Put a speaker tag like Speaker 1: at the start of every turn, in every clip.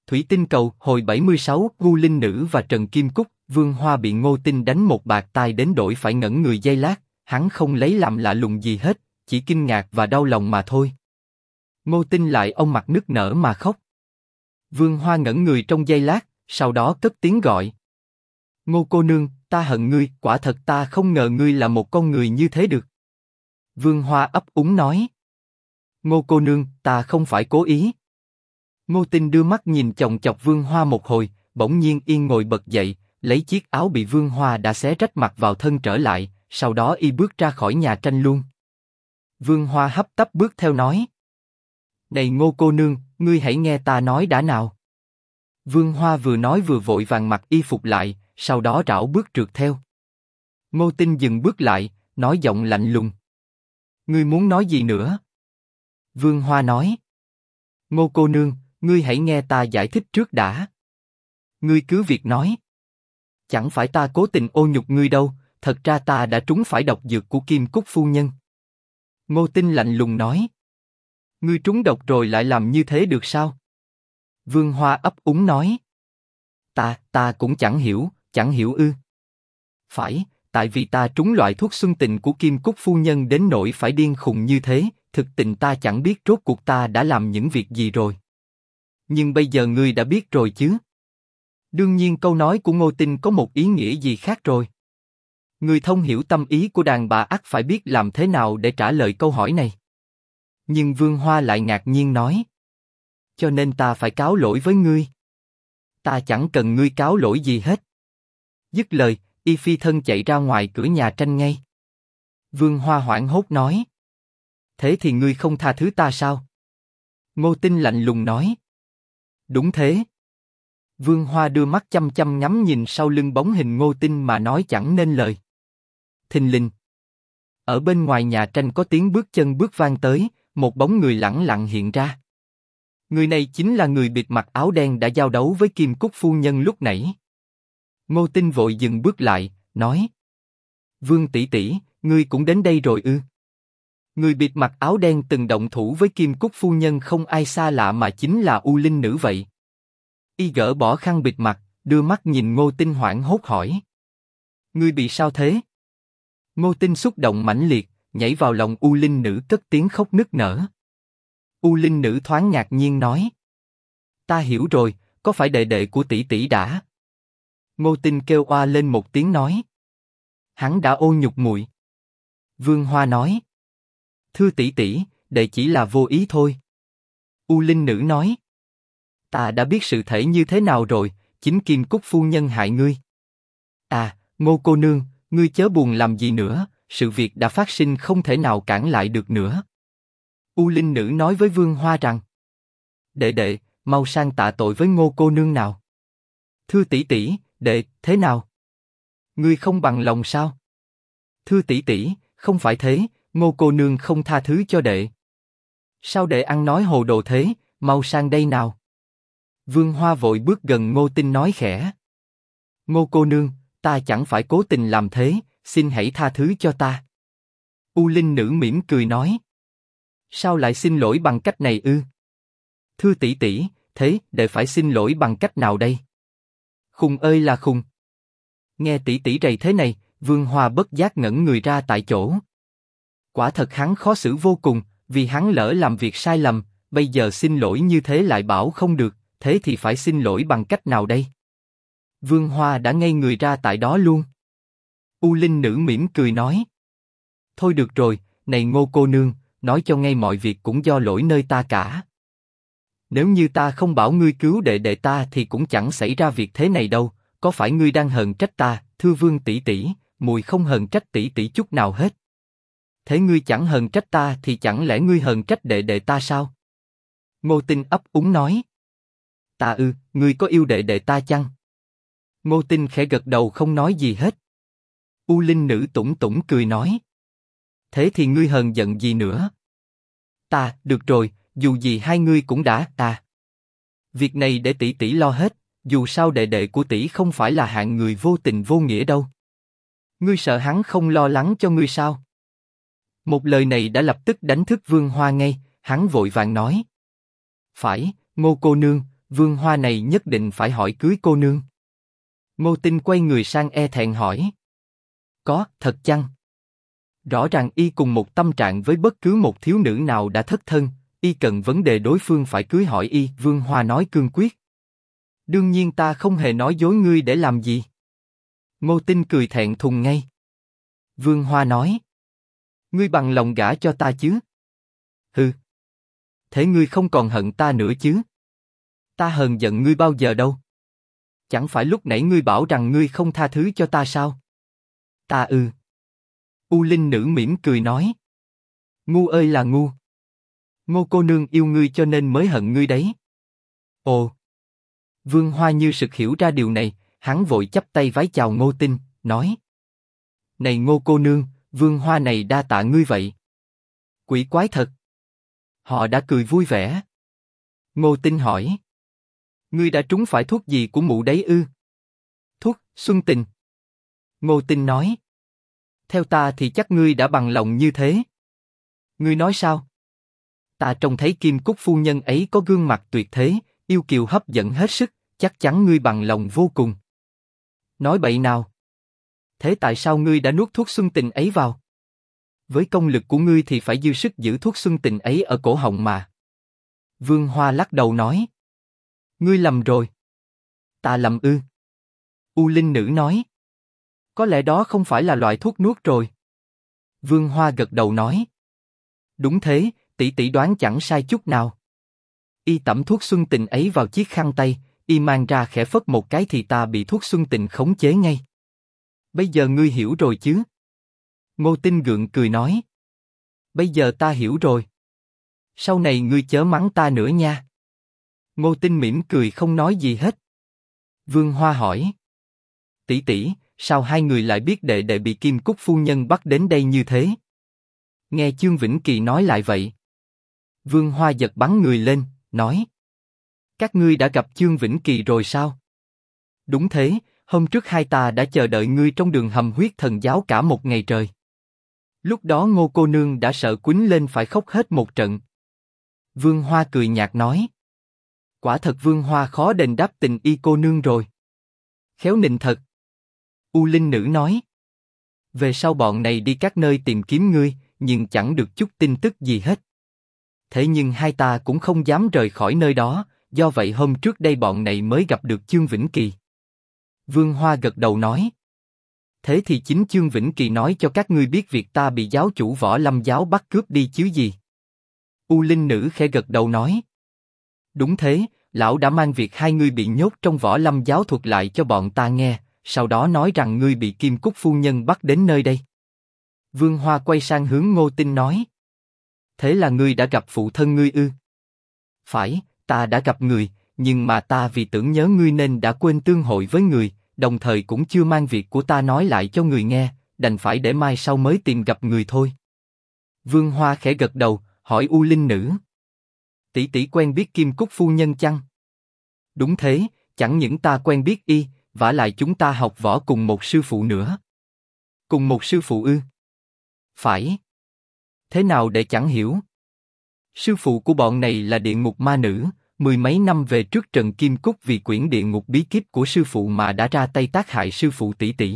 Speaker 1: Thủy Tinh Cầu, hồi 76, U Linh Nữ và Trần Kim Cúc. Vương Hoa bị Ngô Tinh đánh một bạt tai đến đổi phải ngẩn người giây lát, hắn không lấy làm lạ lùng gì hết, chỉ kinh ngạc và đau lòng mà thôi. Ngô Tinh lại ôm mặt nức nở mà khóc. Vương Hoa ngẩn người trong giây lát, sau đó cất tiếng gọi. Ngô cô nương, ta hận ngươi, quả thật ta không ngờ ngươi là một con người như thế được. Vương Hoa ấp úng nói. Ngô cô nương, ta không phải cố ý. Ngô Tinh đưa mắt nhìn chòng chọc Vương Hoa một hồi, bỗng nhiên yên ngồi bật dậy, lấy chiếc áo bị Vương Hoa đã xé rách mặc vào thân trở lại, sau đó y bước ra khỏi nhà tranh luôn. Vương Hoa hấp tấp bước theo nói. Này Ngô cô nương, ngươi hãy nghe ta nói đã nào. Vương Hoa vừa nói vừa vội vàng mặc y phục lại, sau đó rảo bước trượt theo. Ngô Tinh dừng bước lại, nói giọng lạnh lùng. Ngươi muốn nói gì nữa? Vương Hoa nói. Ngô cô nương, ngươi hãy nghe ta giải thích trước đã. Ngươi cứ việc nói. Chẳng phải ta cố tình ô nhục ngươi đâu, thật ra ta đã trúng phải độc dược của Kim Cúc phu nhân. Ngô Tinh lạnh lùng nói. Ngươi trúng độc rồi lại làm như thế được sao? Vương Hoa ấp úng nói. Ta cũng chẳng hiểu ư. Phải, tại vì ta trúng loại thuốc xuân tình của Kim Cúc phu nhân đến nỗi phải điên khùng như thế, thực tình ta chẳng biết rốt cuộc ta đã làm những việc gì rồi. Nhưng bây giờ ngươi đã biết rồi chứ? Đương nhiên câu nói của Ngô Tinh có một ý nghĩa gì khác rồi. Người thông hiểu tâm ý của đàn bà ắt phải biết làm thế nào để trả lời câu hỏi này. Nhưng Vương Hoa lại ngạc nhiên nói. Cho nên ta phải cáo lỗi với ngươi. Ta chẳng cần ngươi cáo lỗi gì hết. Dứt lời, y phi thân chạy ra ngoài cửa nhà tranh ngay. Vương Hoa hoảng hốt nói. Thế thì ngươi không tha thứ ta sao? Ngô Tinh lạnh lùng nói. Đúng thế. Vương Hoa đưa mắt chăm chăm ngắm nhìn sau lưng bóng hình Ngô Tinh mà nói chẳng nên lời. Thình lình. Ở bên ngoài nhà tranh có tiếng bước chân bước vang tới, một bóng người lẳng lặng hiện ra. Người này chính là người bịt mặt áo đen đã giao đấu với Kim Cúc phu nhân lúc nãy. Ngô Tinh vội dừng bước lại, nói. Vương tỷ tỷ, ngươi cũng đến đây rồi ư? Người bịt mặt áo đen từng động thủ với Kim Cúc phu nhân không ai xa lạ mà chính là U Linh Nữ vậy. Y gỡ bỏ khăn bịt mặt, đưa mắt nhìn Ngô Tinh hoảng hốt hỏi. Ngươi bị sao thế? Ngô Tinh xúc động mãnh liệt, nhảy vào lòng U Linh Nữ cất tiếng khóc nức nở. U Linh Nữ thoáng ngạc nhiên nói. Ta hiểu rồi, có phải đệ đệ của tỷ tỷ đã? Ngô Tinh kêu oa lên một tiếng nói. Hắn đã ô nhục muội. Vương Hoa nói. Thưa tỷ tỷ, đệ chỉ là vô ý thôi. U Linh Nữ nói. Ta đã biết sự thể như thế nào rồi, chính Kim Cúc phu nhân hại ngươi. À, Ngô cô nương, ngươi chớ buồn làm gì nữa, sự việc đã phát sinh không thể nào cản lại được nữa. U Linh Nữ nói với Vương Hoa rằng. Đệ đệ, mau sang tạ tội với Ngô cô nương nào. Thưa tỷ tỷ, đệ, thế nào? Ngươi không bằng lòng sao? Thưa tỷ tỷ, không phải thế, Ngô cô nương không tha thứ cho đệ. Sao đệ ăn nói hồ đồ thế, mau sang đây nào. Vương Hoa vội bước gần Ngô Tinh nói khẽ. Ngô cô nương, ta chẳng phải cố tình làm thế, xin hãy tha thứ cho ta. U Linh Nữ mỉm cười nói. Sao lại xin lỗi bằng cách này ư? Thưa tỷ tỷ, thế đệ phải xin lỗi bằng cách nào đây? Khùng ơi là khùng. Nghe tỷ tỷ rầy thế này, Vương Hoa bất giác ngẩn người ra tại chỗ. Quả thật hắn khó xử vô cùng, vì hắn lỡ làm việc sai lầm, bây giờ xin lỗi như thế lại bảo không được, thế thì phải xin lỗi bằng cách nào đây? Vương Hoa đã ngây người ra tại đó luôn. U Linh Nữ mỉm cười nói. Thôi được rồi, này Ngô cô nương, nói cho ngay mọi việc cũng do lỗi nơi ta cả. Nếu như ta không bảo ngươi cứu đệ đệ ta thì cũng chẳng xảy ra việc thế này đâu, có phải ngươi đang hờn trách ta? Thưa Vương tỷ tỷ, muội không hờn trách tỷ tỷ chút nào hết. Thế ngươi chẳng hờn trách ta thì chẳng lẽ ngươi hờn trách đệ đệ ta sao? Ngô Tinh ấp úng nói. Ta ư, ngươi có yêu đệ đệ ta chăng? Ngô Tinh khẽ gật đầu không nói gì hết. U Linh Nữ tủm tủm cười nói. Thế thì ngươi hờn giận gì nữa? Ta, được rồi, dù gì hai ngươi cũng đã, việc này để tỷ tỷ lo hết, dù sao đệ đệ của tỷ không phải là hạng người vô tình vô nghĩa đâu. Ngươi sợ hắn không lo lắng cho ngươi sao? Một lời này đã lập tức đánh thức Vương Hoa ngay, hắn vội vàng nói. Phải, Ngô cô nương, Vương Hoa này nhất định phải hỏi cưới cô nương. Ngô Tinh quay người sang e thẹn hỏi. Có, thật chăng? Rõ ràng y cùng một tâm trạng với bất cứ một thiếu nữ nào đã thất thân, y cần vấn đề đối phương phải cưới hỏi y. Vương Hoa nói cương quyết. Đương nhiên ta không hề nói dối ngươi để làm gì. Ngô Tinh cười thẹn thùng ngay. Vương Hoa nói. Ngươi bằng lòng gả cho ta chứ? Hừ. Thế ngươi không còn hận ta nữa chứ? Ta hờn giận ngươi bao giờ đâu. Chẳng phải lúc nãy ngươi bảo rằng ngươi không tha thứ cho ta sao? Ta U Linh Nữ mỉm cười nói. Ngu ơi là ngu. Ngô cô nương yêu ngươi cho nên mới hận ngươi đấy. Ồ. Vương Hoa như sực hiểu ra điều này, hắn vội chắp tay vái chào Ngô Tinh, nói. Này Ngô cô nương, Vương Hoa này đa tạ ngươi vậy. Quỷ quái thật. Họ đã cười vui vẻ. Ngô Tinh hỏi. Ngươi đã trúng phải thuốc gì của mụ đấy ư? Thuốc, xuân tình. Ngô Tinh nói. Theo ta thì chắc ngươi đã bằng lòng như thế. Ngươi nói sao? Ta trông thấy Kim Cúc phu nhân ấy có gương mặt tuyệt thế, yêu kiều hấp dẫn hết sức, chắc chắn ngươi bằng lòng vô cùng. Nói bậy nào? Thế tại sao ngươi đã nuốt thuốc xuân tình ấy vào? Với công lực của ngươi thì phải dư sức giữ thuốc xuân tình ấy ở cổ họng mà. Vương Hoa lắc đầu nói. Ngươi lầm rồi. Ta lầm ư? U Linh Nữ nói. Có lẽ đó không phải là loại thuốc nuốt rồi. Vương Hoa gật đầu nói. Đúng thế, tỷ tỷ đoán chẳng sai chút nào. Y tẩm thuốc xuân tình ấy vào chiếc khăn tay, y mang ra khẽ phất một cái thì ta bị thuốc xuân tình khống chế ngay. Bây giờ ngươi hiểu rồi chứ? Ngô Tinh gượng cười nói. Bây giờ ta hiểu rồi. Sau này ngươi chớ mắng ta nữa nha. Ngô Tinh mỉm cười không nói gì hết. Vương Hoa hỏi. Tỷ tỷ, sao hai người lại biết đệ đệ bị Kim Cúc phu nhân bắt đến đây như thế? Nghe Chương Vĩnh Kỳ nói lại vậy. Vương Hoa giật bắn người lên, nói. Các ngươi đã gặp Chương Vĩnh Kỳ rồi sao? Đúng thế, hôm trước hai ta đã chờ đợi ngươi trong đường hầm huyết thần giáo cả một ngày trời. Lúc đó Ngô cô nương đã sợ quýnh lên phải khóc hết một trận. Vương Hoa cười nhạt nói. Quả thật Vương Hoa khó đền đáp tình y cô nương rồi. Khéo nịnh thật. U Linh Nữ nói. Về sau bọn này đi các nơi tìm kiếm ngươi, nhưng chẳng được chút tin tức gì hết. Thế nhưng hai ta cũng không dám rời khỏi nơi đó, do vậy hôm trước đây bọn này mới gặp được Chương Vĩnh Kỳ. Vương Hoa gật đầu nói. Thế thì chính Chương Vĩnh Kỳ nói cho các ngươi biết việc ta bị giáo chủ Võ Lâm giáo bắt cướp đi chứ gì? U Linh Nữ khẽ gật đầu nói. Đúng thế, lão đã mang việc hai ngươi bị nhốt trong Võ Lâm giáo thuật lại cho bọn ta nghe, sau đó nói rằng ngươi bị Kim Cúc phu nhân bắt đến nơi đây. Vương Hoa quay sang hướng Ngô Tinh nói. Thế là ngươi đã gặp phụ thân ngươi ư? Phải, ta đã gặp người, nhưng mà ta vì tưởng nhớ ngươi nên đã quên tương hội với người, đồng thời cũng chưa mang việc của ta nói lại cho người nghe, đành phải để mai sau mới tìm gặp người thôi. Vương Hoa khẽ gật đầu, hỏi U Linh Nữ. Tỷ tỷ quen biết Kim Cúc phu nhân chăng? Đúng thế, chẳng những ta quen biết y, vả lại chúng ta học võ cùng một sư phụ nữa. Cùng một sư phụ ư? Phải. Thế nào để chẳng hiểu? Sư phụ của bọn này là địa ngục ma nữ, mười mấy năm về trước Trần Kim Cúc vì quyển địa ngục bí kíp của sư phụ mà đã ra tay tác hại sư phụ tỷ tỷ.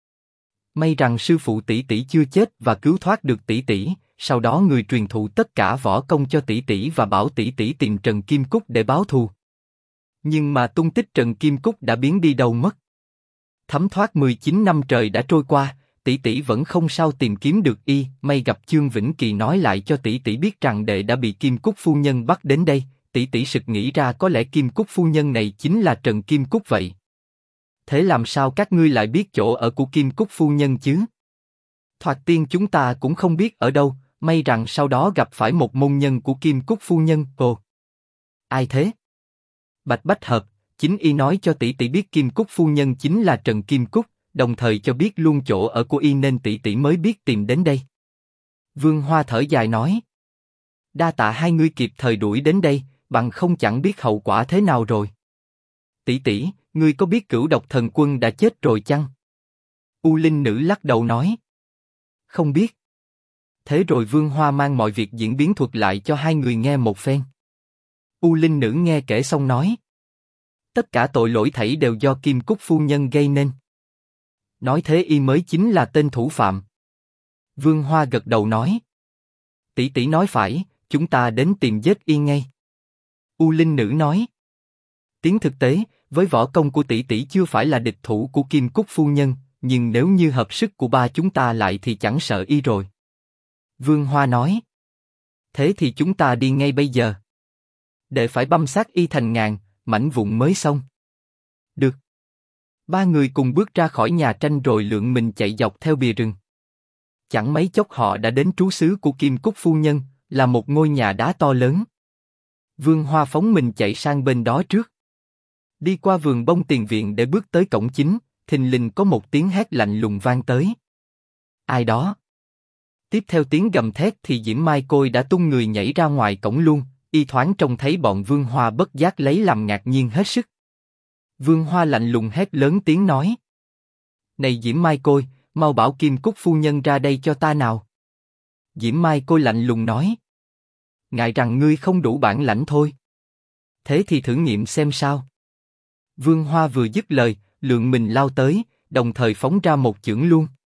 Speaker 1: May rằng sư phụ tỷ tỷ chưa chết và cứu thoát được tỷ tỷ, sau đó người truyền thụ tất cả võ công cho tỷ tỷ và bảo tỷ tỷ tìm Trần Kim Cúc để báo thù. Nhưng mà tung tích Trần Kim Cúc đã biến đi đâu mất. Thấm thoát 19 năm trời đã trôi qua, tỷ tỷ vẫn không sao tìm kiếm được y, may gặp Chương Vĩnh Kỳ nói lại cho tỷ tỷ biết rằng đệ đã bị Kim Cúc phu nhân bắt đến đây, tỷ tỷ sực nghĩ ra có lẽ Kim Cúc phu nhân này chính là Trần Kim Cúc vậy. Thế làm sao các ngươi lại biết chỗ ở của Kim Cúc phu nhân chứ? Thoạt tiên chúng ta cũng không biết ở đâu, may rằng sau đó gặp phải một môn nhân của Kim Cúc phu nhân. Ồ, ai thế? Bạch Bách Hợp, chính y nói cho tỷ tỷ biết Kim Cúc phu nhân chính là Trần Kim Cúc, đồng thời cho biết luôn chỗ ở của y nên tỷ tỷ mới biết tìm đến đây. Vương Hoa thở dài nói. Đa tạ hai ngươi kịp thời đuổi đến đây, bằng không chẳng biết hậu quả thế nào rồi. Tỷ tỷ, ngươi có biết Cửu Độc Thần Quân đã chết rồi chăng? U Linh Nữ lắc đầu nói. Không biết. Thế rồi Vương Hoa mang mọi việc diễn biến thuật lại cho hai người nghe một phen. U Linh Nữ nghe kể xong nói. Tất cả tội lỗi thảy đều do Kim Cúc phu nhân gây nên. Nói thế y mới chính là tên thủ phạm. Vương Hoa gật đầu nói. Tỷ tỷ nói phải, chúng ta đến tìm giết y ngay. U Linh Nữ nói. Tiến thực tế, với võ công của tỷ tỷ chưa phải là địch thủ của Kim Cúc phu nhân, nhưng nếu như hợp sức của ba chúng ta lại thì chẳng sợ y rồi. Vương Hoa nói. Thế thì chúng ta đi ngay bây giờ. Để phải băm xác y thành ngàn mảnh vụn mới xong. Được. Ba người cùng bước ra khỏi nhà tranh rồi lượn mình chạy dọc theo bìa rừng. Chẳng mấy chốc họ đã đến trú xứ của Kim Cúc phu nhân, là một ngôi nhà đá to lớn. Vương Hoa phóng mình chạy sang bên đó trước. Đi qua vườn bông tiền viện để bước tới cổng chính, thình lình có một tiếng hét lạnh lùng vang tới. Ai đó? Tiếp theo tiếng gầm thét thì Diễm Mai Côi đã tung người nhảy ra ngoài cổng luôn, y thoáng trông thấy bọn Vương Hoa bất giác lấy làm ngạc nhiên hết sức. Vương Hoa lạnh lùng hét lớn tiếng nói. Này Diễm Mai Côi, mau bảo Kim Cúc phu nhân ra đây cho ta nào. Diễm Mai Côi lạnh lùng nói. Ngại rằng ngươi không đủ bản lãnh thôi. Thế thì thử nghiệm xem sao. Vương Hoa vừa dứt lời, lượn mình lao tới, đồng thời phóng ra một chưởng luôn.